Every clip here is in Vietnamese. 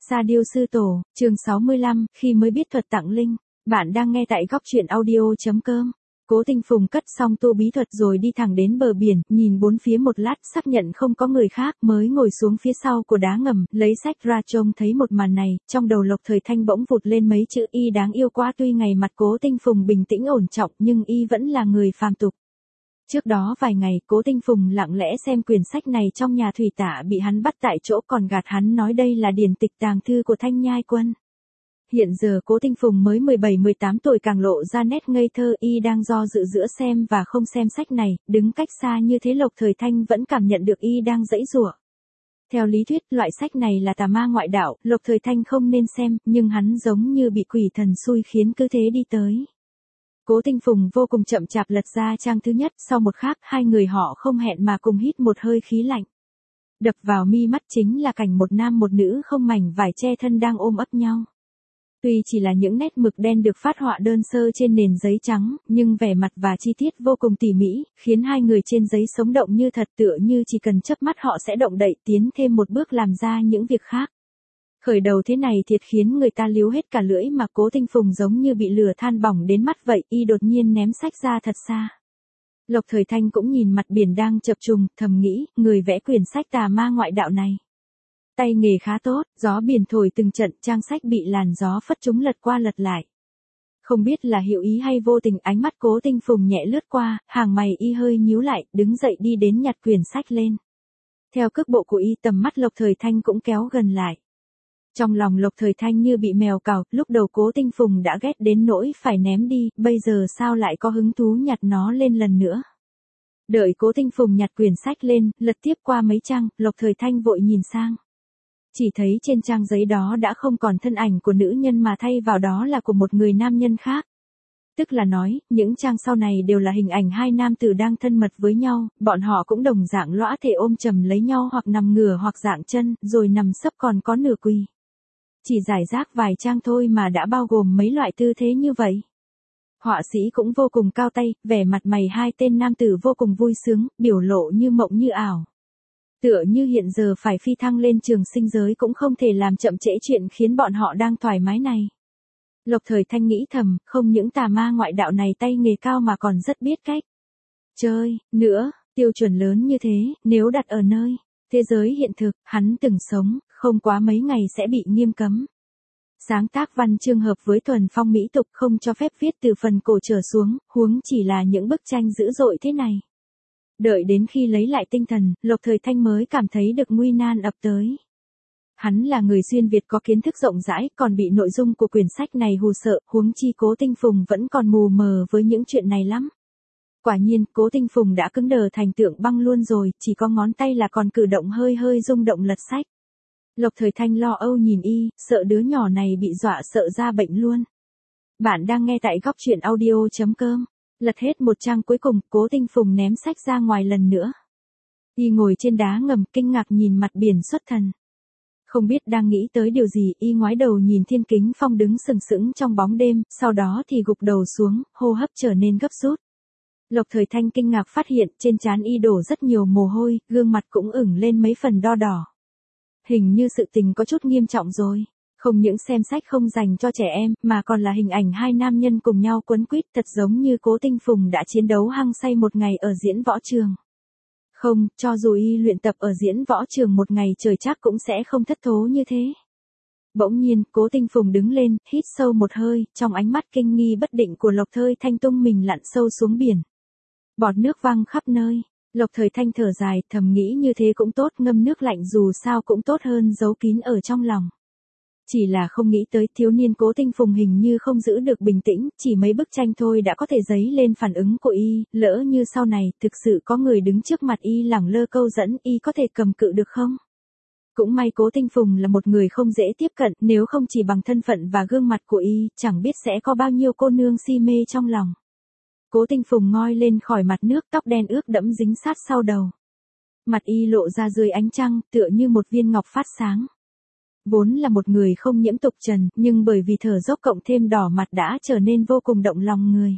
Sa Diêu Sư Tổ, chương 65, khi mới biết thuật tặng linh. Bạn đang nghe tại góc truyện audio.com. Cố Tinh Phùng cất xong tu bí thuật rồi đi thẳng đến bờ biển, nhìn bốn phía một lát xác nhận không có người khác mới ngồi xuống phía sau của đá ngầm, lấy sách ra trông thấy một màn này, trong đầu Lộc Thời Thanh bỗng vụt lên mấy chữ y đáng yêu quá. Tuy ngày mặt Cố Tinh Phùng bình tĩnh ổn trọng nhưng y vẫn là người phàm tục. Trước đó vài ngày, Cố Tinh Phùng lặng lẽ xem quyển sách này trong nhà thủy tả bị hắn bắt tại chỗ còn gạt hắn nói đây là điển tịch tàng thư của Thanh Nhai Quân. Hiện giờ Cố Tinh Phùng mới 17-18 tuổi càng lộ ra nét ngây thơ, y đang do dự giữa xem và không xem sách này, đứng cách xa như thế Lộc Thời Thanh vẫn cảm nhận được y đang giãy giụa. Theo lý thuyết, loại sách này là tà ma ngoại đạo, Lộc Thời Thanh không nên xem, nhưng hắn giống như bị quỷ thần xui khiến cứ thế đi tới. Cố Tinh Phùng vô cùng chậm chạp lật ra trang thứ nhất, sau một khắc, hai người họ không hẹn mà cùng hít một hơi khí lạnh. Đập vào mi mắt chính là cảnh một nam một nữ không mảnh vải che thân đang ôm ấp nhau. Tuy chỉ là những nét mực đen được phát họa đơn sơ trên nền giấy trắng, nhưng vẻ mặt và chi tiết vô cùng tỉ mỉ, khiến hai người trên giấy sống động như thật, tựa như chỉ cần chớp mắt họ sẽ động đậy tiến thêm một bước làm ra những việc khác. Khởi đầu thế này thiệt khiến người ta líu hết cả lưỡi mà Cố Tinh Phùng giống như bị lửa than bỏng đến mắt vậy, y đột nhiên ném sách ra thật xa. Lộc Thời Thanh cũng nhìn mặt biển đang chập trùng, thầm nghĩ, người vẽ quyển sách tà ma ngoại đạo này. Tay nghề khá tốt, gió biển thổi từng trận, trang sách bị làn gió phất chúng lật qua lật lại. Không biết là hiệu ý hay vô tình, ánh mắt Cố Tinh Phùng nhẹ lướt qua, hàng mày y hơi nhíu lại, đứng dậy đi đến nhặt quyển sách lên. Theo cước bộ của y, tầm mắt Lộc Thời Thanh cũng kéo gần lại. Trong lòng Lộc Thời Thanh như bị mèo cào, lúc đầu Cố Tinh Phùng đã ghét đến nỗi phải ném đi, bây giờ sao lại có hứng thú nhặt nó lên lần nữa. Đợi Cố Tinh Phùng nhặt quyển sách lên, lật tiếp qua mấy trang, Lộc Thời Thanh vội nhìn sang. Chỉ thấy trên trang giấy đó đã không còn thân ảnh của nữ nhân mà thay vào đó là của một người nam nhân khác. Tức là nói, những trang sau này đều là hình ảnh hai nam tử đang thân mật với nhau, bọn họ cũng đồng dạng lõa thể ôm chầm lấy nhau hoặc nằm ngửa hoặc dạng chân, rồi nằm sấp còn có nửa quỳ. Chỉ giải rác vài trang thôi mà đã bao gồm mấy loại tư thế như vậy. Họa sĩ cũng vô cùng cao tay, vẻ mặt mày hai tên nam tử vô cùng vui sướng, biểu lộ như mộng như ảo. Tựa như hiện giờ phải phi thăng lên trường sinh giới cũng không thể làm chậm trễ chuyện khiến bọn họ đang thoải mái này. Lộc Thời Thanh nghĩ thầm, không những tà ma ngoại đạo này tay nghề cao mà còn rất biết cách chơi, nữa, tiêu chuẩn lớn như thế, nếu đặt ở nơi thế giới hiện thực, hắn từng sống, không quá mấy ngày sẽ bị nghiêm cấm. Sáng tác văn chương hợp với thuần phong mỹ tục, không cho phép viết từ phần cổ trở xuống, huống chỉ là những bức tranh dữ dội thế này. Đợi đến khi lấy lại tinh thần, Lộc Thời Thanh mới cảm thấy được nguy nan ập tới. Hắn là người xuyên Việt có kiến thức rộng rãi, còn bị nội dung của quyển sách này hù sợ, huống chi Cố Tinh Phùng vẫn còn mù mờ với những chuyện này lắm. Quả nhiên, Cố Tinh Phùng đã cứng đờ thành tượng băng luôn rồi, chỉ có ngón tay là còn cử động hơi hơi rung động lật sách. Lộc Thời Thanh lo âu nhìn y, sợ đứa nhỏ này bị dọa sợ ra bệnh luôn. Bạn đang nghe tại góc truyện audio.com. Lật hết một trang cuối cùng, Cố Tinh Phùng ném sách ra ngoài lần nữa. Y ngồi trên đá ngầm, kinh ngạc nhìn mặt biển xuất thần. Không biết đang nghĩ tới điều gì, y ngoái đầu nhìn Thiên Kính Phong đứng sừng sững trong bóng đêm, sau đó thì gục đầu xuống, hô hấp trở nên gấp rút. Lộc Thời Thanh kinh ngạc phát hiện trên trán y đổ rất nhiều mồ hôi, gương mặt cũng ửng lên mấy phần đo đỏ. Hình như sự tình có chút nghiêm trọng rồi. Không những xem sách không dành cho trẻ em, mà còn là hình ảnh hai nam nhân cùng nhau quấn quýt, thật giống như Cố Tinh Phùng đã chiến đấu hăng say một ngày ở diễn võ trường. Không, cho dù y luyện tập ở diễn võ trường một ngày trời chắc cũng sẽ không thất thố như thế. Bỗng nhiên, Cố Tinh Phùng đứng lên, hít sâu một hơi, trong ánh mắt kinh nghi bất định của Lộc Thời Thanh tung mình lặn sâu xuống biển. Bọt nước văng khắp nơi. Lộc Thời Thanh thở dài, thầm nghĩ như thế cũng tốt, ngâm nước lạnh dù sao cũng tốt hơn giấu kín ở trong lòng. Chỉ là không nghĩ tới thiếu niên Cố Tinh Phùng hình như không giữ được bình tĩnh, chỉ mấy bức tranh thôi đã có thể dấy lên phản ứng của y, lỡ như sau này thực sự có người đứng trước mặt y lẳng lơ câu dẫn, y có thể cầm cự được không? Cũng may Cố Tinh Phùng là một người không dễ tiếp cận, nếu không chỉ bằng thân phận và gương mặt của y, chẳng biết sẽ có bao nhiêu cô nương si mê trong lòng. Cố Tinh Phùng ngoi lên khỏi mặt nước, tóc đen ướt đẫm dính sát sau đầu. Mặt y lộ ra dưới ánh trăng, tựa như một viên ngọc phát sáng. Vốn là một người không nhiễm tục trần, nhưng bởi vì thở dốc cộng thêm đỏ mặt đã trở nên vô cùng động lòng người.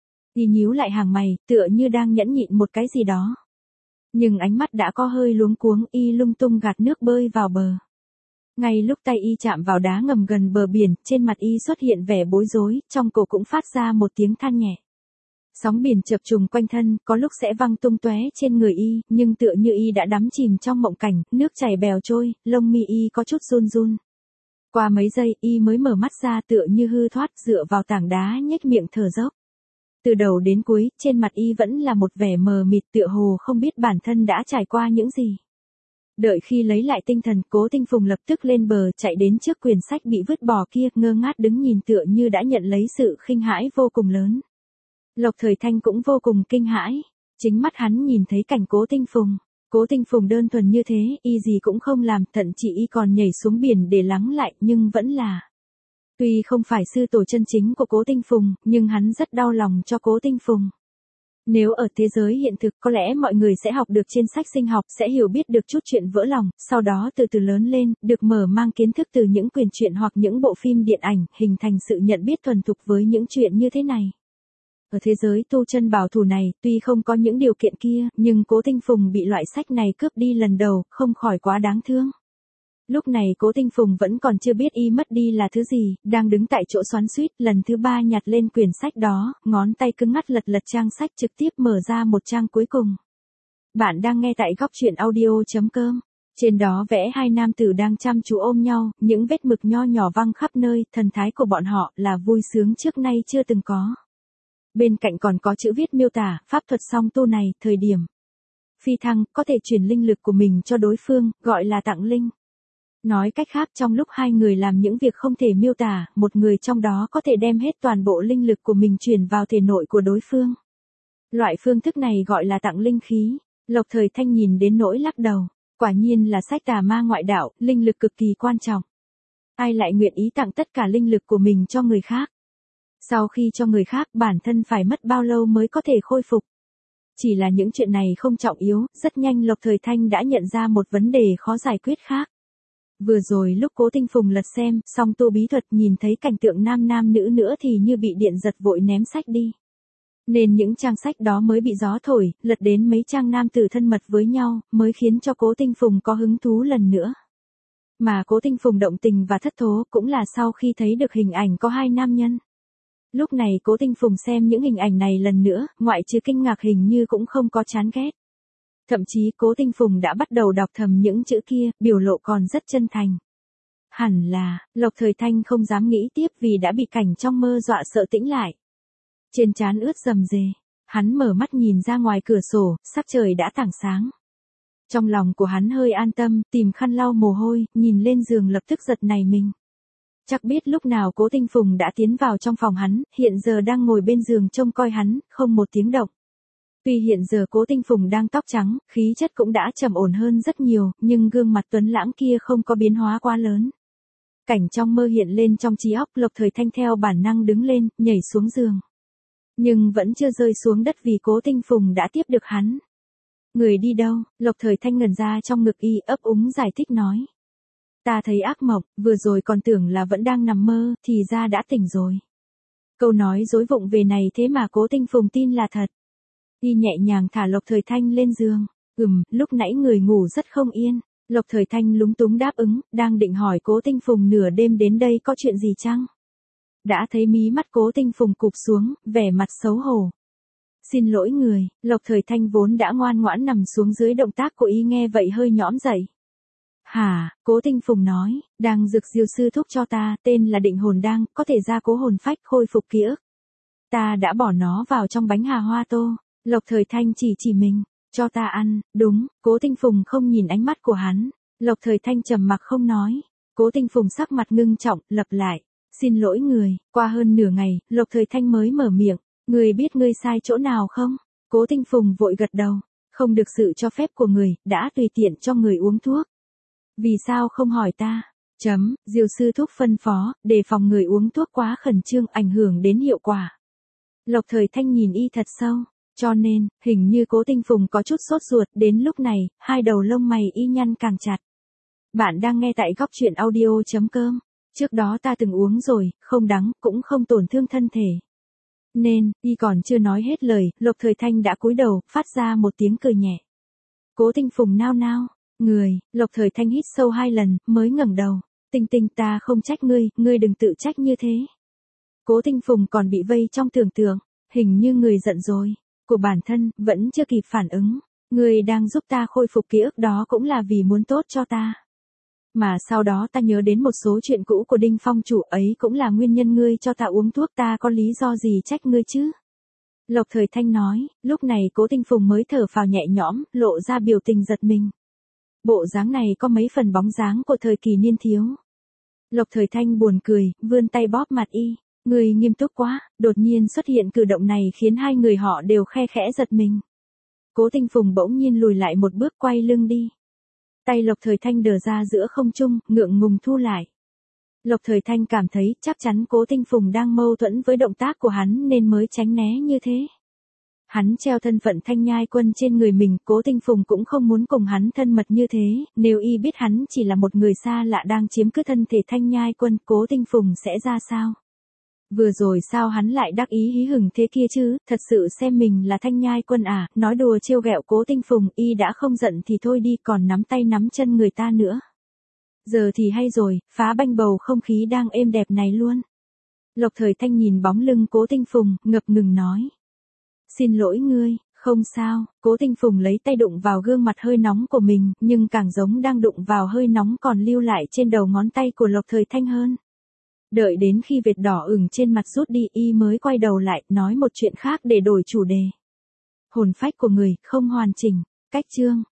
Y nhíu lại hàng mày, tựa như đang nhẫn nhịn một cái gì đó. Nhưng ánh mắt đã có hơi luống cuống, y lung tung gạt nước bơi vào bờ. Ngay lúc tay y chạm vào đá ngầm gần bờ biển, trên mặt y xuất hiện vẻ bối rối, trong cổ cũng phát ra một tiếng than nhẹ. Sóng biển chập trùng quanh thân, có lúc sẽ văng tung tóe trên người y, nhưng tựa như y đã đắm chìm trong mộng cảnh, nước chảy bèo trôi, lông mi y có chút run run. Qua mấy giây, y mới mở mắt ra tựa như hư thoát, dựa vào tảng đá nhếch miệng thở dốc. Từ đầu đến cuối, trên mặt y vẫn là một vẻ mờ mịt, tựa hồ không biết bản thân đã trải qua những gì. Đợi khi lấy lại tinh thần, Cố Tinh Phùng lập tức lên bờ, chạy đến trước quyển sách bị vứt bỏ kia, ngơ ngác đứng nhìn tựa như đã nhận lấy sự khinh hãi vô cùng lớn. Lộc Thời Thanh cũng vô cùng kinh hãi, chính mắt hắn nhìn thấy cảnh Cố Tinh Phùng. Cố Tinh Phùng đơn thuần như thế, y gì cũng không làm, thậm chí y còn nhảy xuống biển để lắng lại, nhưng vẫn là. Tuy không phải sư tổ chân chính của Cố Tinh Phùng, nhưng hắn rất đau lòng cho Cố Tinh Phùng. Nếu ở thế giới hiện thực, có lẽ mọi người sẽ học được trên sách sinh học, sẽ hiểu biết được chút chuyện vỡ lòng, sau đó từ từ lớn lên, được mở mang kiến thức từ những quyển truyện hoặc những bộ phim điện ảnh, hình thành sự nhận biết thuần thục với những chuyện như thế này. Ở thế giới tu chân bảo thủ này, tuy không có những điều kiện kia, nhưng Cố Tinh Phùng bị loại sách này cướp đi lần đầu, không khỏi quá đáng thương. Lúc này Cố Tinh Phùng vẫn còn chưa biết y mất đi là thứ gì, đang đứng tại chỗ xoắn xuýt, lần thứ 3 nhặt lên quyển sách đó, ngón tay cứng ngắt lật trang sách, trực tiếp mở ra một trang cuối cùng. Bạn đang nghe tại góc truyện audio.com. Trên đó vẽ hai nam tử đang chăm chú ôm nhau, những vết mực nho nhỏ văng khắp nơi, thần thái của bọn họ là vui sướng trước nay chưa từng có. Bên cạnh còn có chữ viết miêu tả, pháp thuật song tu này, thời điểm phi thăng, có thể truyền linh lực của mình cho đối phương, gọi là tặng linh. Nói cách khác, trong lúc hai người làm những việc không thể miêu tả, một người trong đó có thể đem hết toàn bộ linh lực của mình truyền vào thể nội của đối phương. Loại phương thức này gọi là tặng linh khí. Lộc Thời Thanh nhìn đến nỗi lắc đầu. Quả nhiên là sách tà ma ngoại đạo, linh lực cực kỳ quan trọng. Ai lại nguyện ý tặng tất cả linh lực của mình cho người khác? Sau khi cho người khác, bản thân phải mất bao lâu mới có thể khôi phục? Chỉ là những chuyện này không trọng yếu, rất nhanh Lộc Thời Thanh đã nhận ra một vấn đề khó giải quyết khác. Vừa rồi lúc Cố Tinh Phùng lật xem, song tu bí thuật, nhìn thấy cảnh tượng nam nam nữ nữa thì như bị điện giật vội ném sách đi. Nên những trang sách đó mới bị gió thổi, lật đến mấy trang nam tử thân mật với nhau, mới khiến cho Cố Tinh Phùng có hứng thú lần nữa. Mà Cố Tinh Phùng động tình và thất thố cũng là sau khi thấy được hình ảnh có hai nam nhân. Lúc này Cố Tinh Phùng xem những hình ảnh này lần nữa, ngoại trừ kinh ngạc hình như cũng không có chán ghét. Thậm chí Cố Tinh Phùng đã bắt đầu đọc thầm những chữ kia, biểu lộ còn rất chân thành. Hẳn là, Lộc Thời Thanh không dám nghĩ tiếp vì đã bị cảnh trong mơ dọa sợ tĩnh lại. Trên trán ướt rầm rề, hắn mở mắt nhìn ra ngoài cửa sổ, sắc trời đã tảng sáng. Trong lòng của hắn hơi an tâm, tìm khăn lau mồ hôi, nhìn lên giường lập tức giật nảy mình. Chắc biết lúc nào Cố Tinh Phùng đã tiến vào trong phòng hắn, hiện giờ đang ngồi bên giường trông coi hắn, không một tiếng động. Tuy hiện giờ Cố Tinh Phùng đang tóc trắng, khí chất cũng đã trầm ổn hơn rất nhiều, nhưng gương mặt tuấn lãng kia không có biến hóa quá lớn. Cảnh trong mơ hiện lên trong trí óc, Lộc Thời Thanh theo bản năng đứng lên, nhảy xuống giường. Nhưng vẫn chưa rơi xuống đất vì Cố Tinh Phùng đã tiếp được hắn. Người đi đâu? Lộc Thời Thanh ngẩn ra trong ngực y, ấp úng giải thích nói. Ta thấy ác mộng, vừa rồi còn tưởng là vẫn đang nằm mơ, thì ra đã tỉnh rồi. Câu nói dối vụng về này thế mà Cố Tinh Phùng tin là thật. Y nhẹ nhàng thả Lộc Thời Thanh lên giường. Lúc nãy người ngủ rất không yên. Lộc Thời Thanh lúng túng đáp ứng, đang định hỏi Cố Tinh Phùng nửa đêm đến đây có chuyện gì chăng? Đã thấy mí mắt Cố Tinh Phùng cụp xuống, vẻ mặt xấu hổ. Xin lỗi người, Lộc Thời Thanh vốn đã ngoan ngoãn nằm xuống dưới, động tác của y nghe vậy hơi nhõm dậy. Hả, Cố Tinh Phùng nói, đang dược diêu sư thúc cho ta, tên là định hồn đăng, có thể gia cố hồn phách, khôi phục ký ức. Ta đã bỏ nó vào trong bánh hà hoa tô. Lộc Thời Thanh chỉ mình, cho ta ăn, đúng. Cố Tinh Phùng không nhìn ánh mắt của hắn. Lộc Thời Thanh trầm mặc không nói. Cố Tinh Phùng sắc mặt ngưng trọng, lặp lại, xin lỗi người. Qua hơn nửa ngày, Lộc Thời Thanh mới mở miệng, người biết ngươi sai chỗ nào không? Cố Tinh Phùng vội gật đầu, không được sự cho phép của người, đã tùy tiện cho người uống thuốc. Vì sao không hỏi ta? Diêu sư thúc phân phó, đề phòng người uống thuốc quá khẩn trương ảnh hưởng đến hiệu quả. Lộc Thời Thanh nhìn y thật sâu, cho nên, hình như Cố Tinh Phùng có chút sốt ruột, đến lúc này, hai đầu lông mày y nhăn càng chặt. Bạn đang nghe tại góc truyện audio.com. Trước đó ta từng uống rồi, không đắng, cũng không tổn thương thân thể. Nên, y còn chưa nói hết lời, Lộc Thời Thanh đã cúi đầu, phát ra một tiếng cười nhẹ. Cố Tinh Phùng nao nao, Lộc Thời Thanh hít sâu 2 lần, mới ngẩng đầu. Tinh Tinh, ta không trách ngươi đừng tự trách như thế. Cố Tinh Phùng còn bị vây trong tưởng tượng, hình như người giận rồi, của bản thân, vẫn chưa kịp phản ứng. Ngươi đang giúp ta khôi phục ký ức đó cũng là vì muốn tốt cho ta. Mà sau đó ta nhớ đến một số chuyện cũ của Đinh Phong chủ, ấy cũng là nguyên nhân ngươi cho ta uống thuốc, ta có lý do gì trách ngươi chứ? Lộc Thời Thanh nói, lúc này Cố Tinh Phùng mới thở phào nhẹ nhõm, lộ ra biểu tình giật mình. Bộ dáng này có mấy phần bóng dáng của thời kỳ niên thiếu. Lộc Thời Thanh buồn cười, vươn tay bóp mặt y. Người nghiêm túc quá, đột nhiên xuất hiện cử động này khiến hai người họ đều khe khẽ giật mình. Cố Tinh Phùng bỗng nhiên lùi lại một bước, quay lưng đi. Tay Lộc Thời Thanh đờ ra giữa không trung, ngượng ngùng thu lại. Lộc Thời Thanh cảm thấy chắc chắn Cố Tinh Phùng đang mâu thuẫn với động tác của hắn nên mới tránh né như thế. Hắn treo thân phận Thanh Nhai Quân trên người mình, Cố Tinh Phùng cũng không muốn cùng hắn thân mật như thế, nếu y biết hắn chỉ là một người xa lạ đang chiếm cứ thân thể Thanh Nhai Quân, Cố Tinh Phùng sẽ ra sao? Vừa rồi sao hắn lại đắc ý hí hửng thế kia chứ, thật sự xem mình là Thanh Nhai Quân à, nói đùa trêu ghẹo Cố Tinh Phùng, y đã không giận thì thôi đi, còn nắm tay nắm chân người ta nữa. Giờ thì hay rồi, phá banh bầu không khí đang êm đẹp này luôn. Lộc Thời Thanh nhìn bóng lưng Cố Tinh Phùng, ngập ngừng nói. Xin lỗi ngươi, không sao. Cố Tinh Phùng lấy tay đụng vào gương mặt hơi nóng của mình, nhưng càng giống đang đụng vào hơi nóng còn lưu lại trên đầu ngón tay của Lộc Thời Thanh hơn. Đợi đến khi vệt đỏ ửng trên mặt rút đi, y mới quay đầu lại, nói một chuyện khác để đổi chủ đề. Hồn phách của người, không hoàn chỉnh. Cách chương.